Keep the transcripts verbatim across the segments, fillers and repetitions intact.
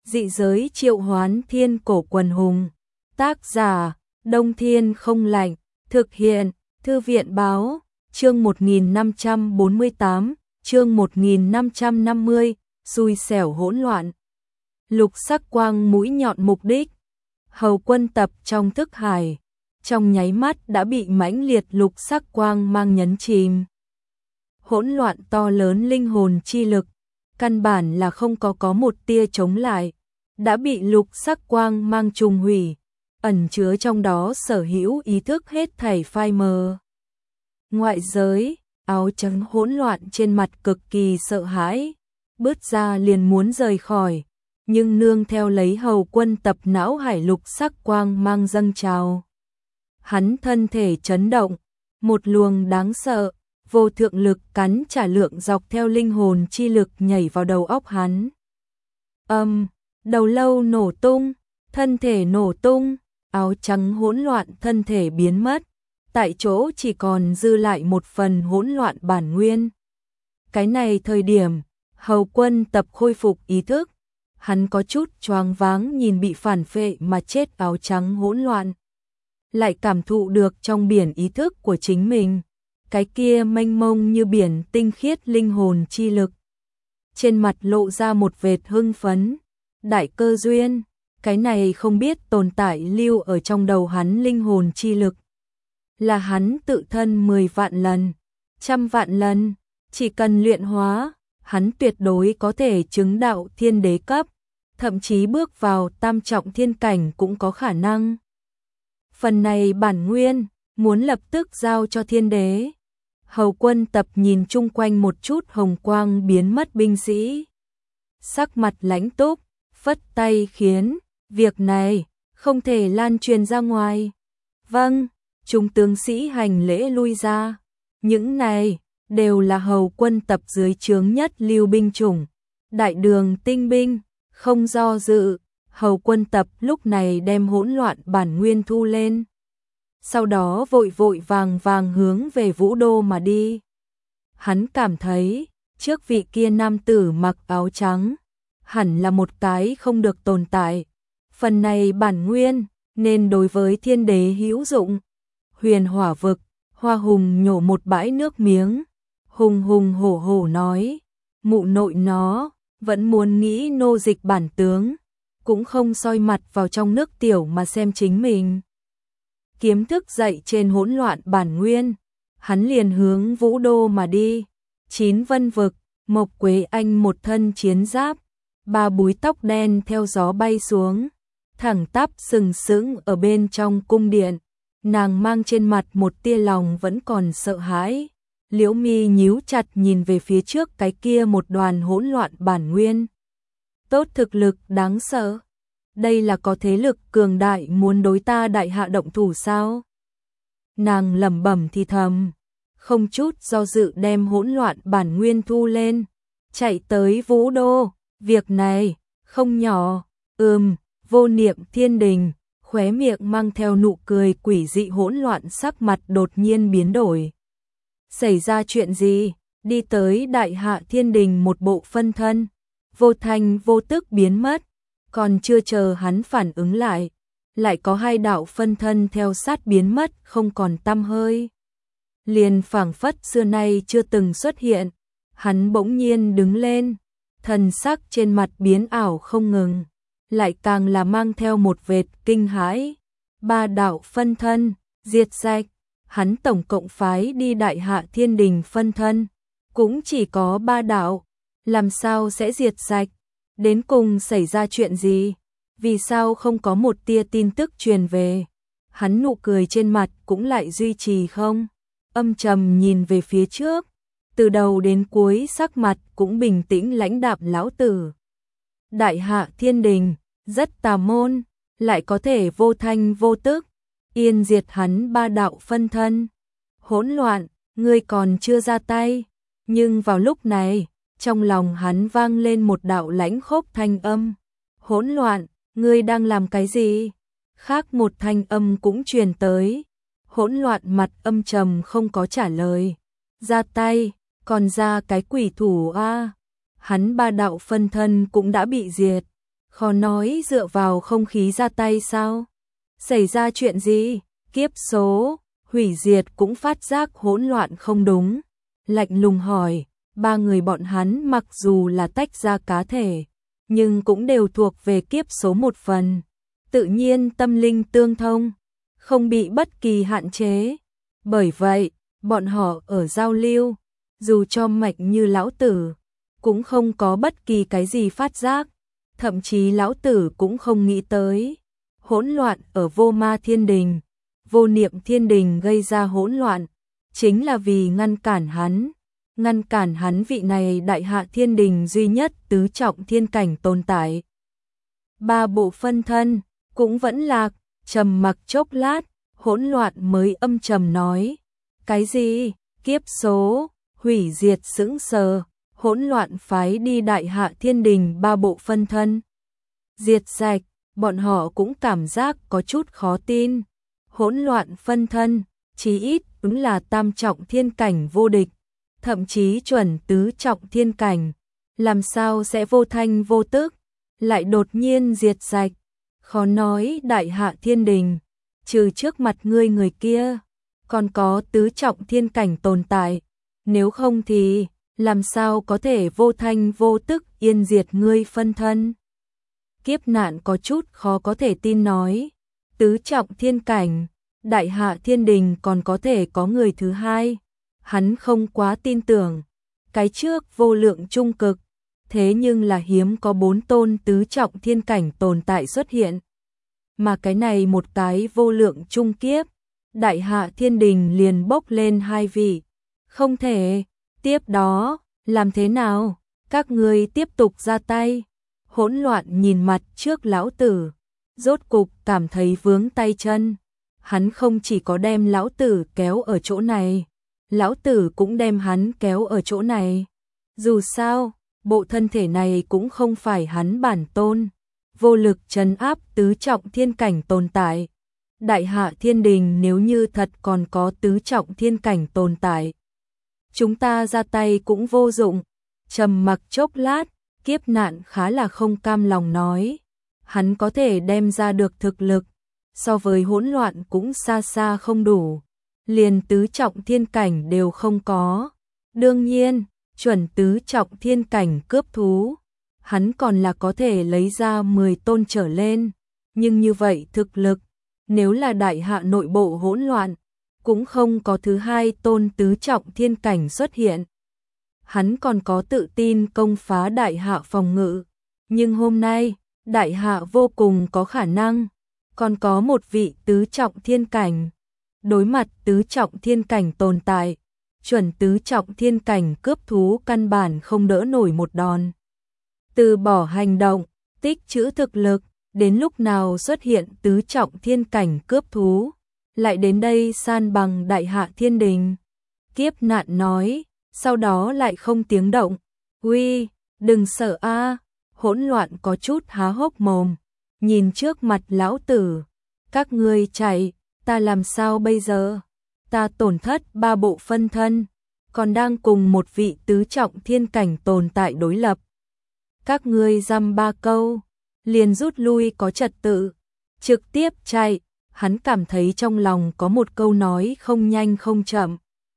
Dị giới triệu hoán thiên cổ quần hùng. Tác giả, Đông Thiên không lạnh. Thực hiện, Thư viện báo. Chương một nghìn năm trăm bốn mươi tám, chương một nghìn năm trăm năm mươi, xui xẻo hỗn loạn. Lục sắc quang mũi nhọn mục đích. Hầu Quân Tập trong thức hải, trong nháy mắt đã bị mãnh liệt lục sắc quang mang nhấn chìm. Hỗn loạn to lớn linh hồn chi lực, căn bản là không có có một tia chống lại, đã bị lục sắc quang mang trùng hủy, ẩn chứa trong đó sở hữu ý thức hết thảy phai mờ. Ngoại giới, áo trắng hỗn loạn trên mặt cực kỳ sợ hãi, bước ra liền muốn rời khỏi, nhưng nương theo lấy Hầu Quân Tập não hải lục sắc quang mang dâng trào. Hắn thân thể chấn động, một luồng đáng sợ, vô thượng lực cắn trả lượng dọc theo linh hồn chi lực nhảy vào đầu óc hắn. Âm, đầu lâu nổ tung, thân thể nổ tung, áo trắng hỗn loạn thân thể biến mất, tại chỗ chỉ còn dư lại một phần hỗn loạn bản nguyên. Cái này thời điểm, Hầu Quân Tập khôi phục ý thức, hắn có chút choáng váng nhìn bị phản phệ mà chết áo trắng hỗn loạn. Lại cảm thụ được trong biển ý thức của chính mình, cái kia mênh mông như biển tinh khiết linh hồn chi lực. Trên mặt lộ ra một vệt hưng phấn, đại cơ duyên, cái này không biết tồn tại lưu ở trong đầu hắn linh hồn chi lực. Là hắn tự thân mười vạn lần, trăm vạn lần, chỉ cần luyện hóa, hắn tuyệt đối có thể chứng đạo thiên đế cấp, thậm chí bước vào tam trọng thiên cảnh cũng có khả năng. Phần này bản nguyên, muốn lập tức giao cho thiên đế. Hầu Quân Tập nhìn chung quanh một chút hồng quang biến mất binh sĩ. Sắc mặt lãnh túc, phất tay khiến, việc này, không thể lan truyền ra ngoài. Vâng, chúng tướng sĩ hành lễ lui ra. Những này, đều là Hầu Quân Tập dưới trướng nhất lưu binh chủng. Đại đường tinh binh, không do dự. Hầu Quân Tập lúc này đem hỗn loạn bản nguyên thu lên. Sau đó vội vội vàng vàng hướng về Vũ Đô mà đi. Hắn cảm thấy, trước vị kia nam tử mặc áo trắng, hẳn là một cái không được tồn tại. Phần này bản nguyên, nên đối với thiên đế hữu dụng. Huyền Hỏa Vực, Hoa Hùng nhổ một bãi nước miếng. Hùng hùng hổ hổ nói, mụ nội nó, vẫn muốn nghĩ nô dịch bản tướng, cũng không soi mặt vào trong nước tiểu mà xem chính mình. Kiếm thức dậy trên hỗn loạn bản nguyên, hắn liền hướng Vũ Đô mà đi. Chín Vân Vực, Mộc Quế Anh một thân chiến giáp, ba búi tóc đen theo gió bay xuống, thẳng tắp sừng sững ở bên trong cung điện. Nàng mang trên mặt một tia lòng vẫn còn sợ hãi, liễu mi nhíu chặt nhìn về phía trước cái kia một đoàn hỗn loạn bản nguyên. Tốt thực lực đáng sợ. Đây là có thế lực cường đại muốn đối ta đại hạ động thủ sao? Nàng lẩm bẩm thì thầm, không chút do dự đem hỗn loạn bản nguyên thu lên, chạy tới Vũ Đô. Việc này, không nhỏ. Ừm, Vô Niệm Thiên Đình, khóe miệng mang theo nụ cười quỷ dị hỗn loạn, sắc mặt đột nhiên biến đổi. Xảy ra chuyện gì? Đi tới Đại Hạ Thiên Đình một bộ phân thân, vô thanh vô tức biến mất. Còn chưa chờ hắn phản ứng lại, lại có hai đạo phân thân theo sát biến mất không còn tăm hơi. Liền phảng phất xưa nay chưa từng xuất hiện, hắn bỗng nhiên đứng lên, thần sắc trên mặt biến ảo không ngừng, lại càng là mang theo một vệt kinh hãi. Ba đạo phân thân, diệt sạch, hắn tổng cộng phái đi Đại Hạ Thiên Đình phân thân, cũng chỉ có ba đạo, làm sao sẽ diệt sạch? Đến cùng xảy ra chuyện gì? Vì sao không có một tia tin tức truyền về? Hắn nụ cười trên mặt cũng lại duy trì không? Âm trầm nhìn về phía trước, từ đầu đến cuối sắc mặt cũng bình tĩnh lãnh đạm lão tử. Đại Hạ Thiên Đình, rất tà môn, lại có thể vô thanh vô tức, yên diệt hắn ba đạo phân thân. Hỗn loạn, ngươi còn chưa ra tay, nhưng vào lúc này, trong lòng hắn vang lên một đạo lãnh khốc thanh âm. Hỗn loạn, ngươi đang làm cái gì? Khác một thanh âm cũng truyền tới. Hỗn loạn mặt âm trầm không có trả lời. Ra tay, còn ra cái quỷ thủ a. Hắn ba đạo phân thân cũng đã bị diệt. Khó nói dựa vào không khí ra tay sao? Xảy ra chuyện gì? Kiếp số, hủy diệt cũng phát giác hỗn loạn không đúng. Lạnh lùng hỏi, ba người bọn hắn mặc dù là tách ra cá thể, nhưng cũng đều thuộc về kiếp số một phần. Tự nhiên tâm linh tương thông, không bị bất kỳ hạn chế. Bởi vậy, bọn họ ở giao lưu, dù cho mạnh như lão tử, cũng không có bất kỳ cái gì phát giác. Thậm chí lão tử cũng không nghĩ tới. Hỗn loạn ở vô ma thiên đình, vô niệm thiên đình gây ra hỗn loạn, chính là vì ngăn cản hắn. Ngăn cản hắn vị này đại hạ thiên đình duy nhất tứ trọng thiên cảnh tồn tại. Ba bộ phân thân, cũng vẫn lạc, trầm mặc chốc lát, hỗn loạn mới âm trầm nói. Cái gì? Kiếp số, hủy diệt sững sờ, hỗn loạn phái đi đại hạ thiên đình ba bộ phân thân. Diệt sạch, bọn họ cũng cảm giác có chút khó tin. Hỗn loạn phân thân, chí ít ứng là tam trọng thiên cảnh vô địch, thậm chí chuẩn tứ trọng thiên cảnh. Làm sao sẽ vô thanh vô tức, lại đột nhiên diệt sạch? Khó nói đại hạ thiên đình, trừ trước mặt ngươi người kia, còn có tứ trọng thiên cảnh tồn tại. Nếu không thì, làm sao có thể vô thanh vô tức yên diệt ngươi phân thân? Kiếp nạn có chút khó có thể tin nói. Tứ trọng thiên cảnh, đại hạ thiên đình còn có thể có người thứ hai. Hắn không quá tin tưởng. Cái trước vô lượng trung cực, thế nhưng là hiếm có bốn tôn tứ trọng thiên cảnh tồn tại xuất hiện. Mà cái này một cái vô lượng trung kiếp, đại hạ thiên đình liền bốc lên hai vị. Không thể, tiếp đó, làm thế nào? Các ngươi tiếp tục ra tay. Hỗn loạn nhìn mặt trước lão tử, rốt cục cảm thấy vướng tay chân. Hắn không chỉ có đem lão tử kéo ở chỗ này, lão tử cũng đem hắn kéo ở chỗ này. Dù sao, bộ thân thể này cũng không phải hắn bản tôn, vô lực trấn áp tứ trọng thiên cảnh tồn tại. Đại hạ thiên đình nếu như thật còn có tứ trọng thiên cảnh tồn tại, chúng ta ra tay cũng vô dụng. Trầm mặc chốc lát, kiếp nạn khá là không cam lòng nói. Hắn có thể đem ra được thực lực, so với hỗn loạn cũng xa xa không đủ. Liền tứ trọng thiên cảnh đều không có. Đương nhiên, chuẩn tứ trọng thiên cảnh cướp thú, hắn còn là có thể lấy ra mười tôn trở lên. Nhưng như vậy thực lực, nếu là đại hạ nội bộ hỗn loạn, cũng không có thứ hai tôn tứ trọng thiên cảnh xuất hiện. Hắn còn có tự tin công phá đại hạ phòng ngự. Nhưng hôm nay, đại hạ vô cùng có khả năng, còn có một vị tứ trọng thiên cảnh. Đối mặt tứ trọng thiên cảnh tồn tại, chuẩn tứ trọng thiên cảnh cướp thú căn bản không đỡ nổi một đòn. Từ bỏ hành động, tích trữ thực lực, đến lúc nào xuất hiện tứ trọng thiên cảnh cướp thú, lại đến đây san bằng đại hạ thiên đình. Kiếp nạn nói, sau đó lại không tiếng động. Uy, đừng sợ a. Hỗn loạn có chút há hốc mồm, nhìn trước mặt lão tử. Các ngươi chạy, ta làm sao bây giờ? Ta tổn thất ba bộ phân thân, còn đang cùng một vị tứ trọng thiên cảnh tồn tại đối lập. Các ngươi dăm ba câu, liền rút lui có trật tự, trực tiếp chạy. Hắn cảm thấy trong lòng có một câu nói không nhanh không chậm.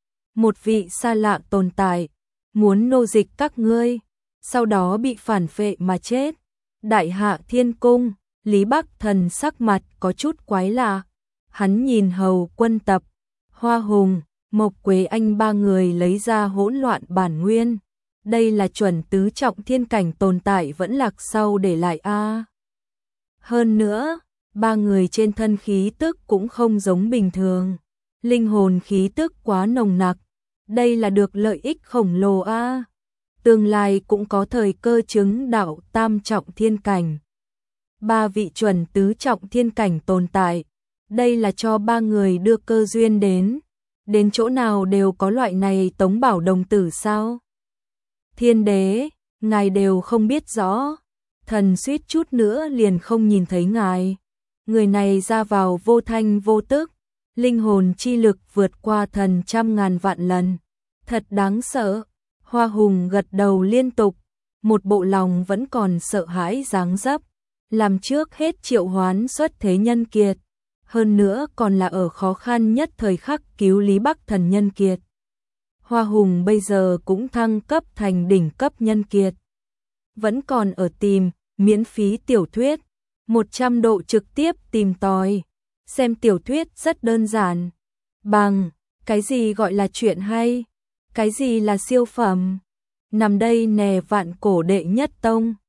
Một vị xa lạ tồn tại, muốn nô dịch các ngươi, sau đó bị phản phệ mà chết. Đại hạ thiên cung, Lý Bắc Thần sắc mặt có chút quái lạ. Hắn nhìn Hầu Quân Tập, Hoa Hùng, Mộc Quế Anh ba người lấy ra hỗn loạn bản nguyên. Đây là chuẩn tứ trọng thiên cảnh tồn tại vẫn lạc sau để lại a. Hơn nữa, ba người trên thân khí tức cũng không giống bình thường. Linh hồn khí tức quá nồng nặc. Đây là được lợi ích khổng lồ a. Tương lai cũng có thời cơ chứng đạo tam trọng thiên cảnh. Ba vị chuẩn tứ trọng thiên cảnh tồn tại. Đây là cho ba người đưa cơ duyên đến. Đến chỗ nào đều có loại này tống bảo đồng tử sao? Thiên đế, ngài đều không biết rõ. Thần suýt chút nữa liền không nhìn thấy ngài. Người này ra vào vô thanh vô tức. Linh hồn chi lực vượt qua thần trăm ngàn vạn lần. Thật đáng sợ. Hoa Hùng gật đầu liên tục. Một bộ lòng vẫn còn sợ hãi dáng dấp. làm trước hết triệu hoán xuất thế nhân kiệt, hơn nữa còn là ở khó khăn nhất thời khắc cứu Lý Bắc Thần nhân kiệt. Hoa Hùng bây giờ cũng thăng cấp thành đỉnh cấp nhân kiệt. Vẫn còn ở tìm, miễn phí tiểu thuyết, một trăm độ trực tiếp tìm tòi. Xem tiểu thuyết rất đơn giản. Bằng, cái gì gọi là chuyện hay? Cái gì là siêu phẩm? Nằm đây nè Vạn Cổ Đệ Nhất Tông.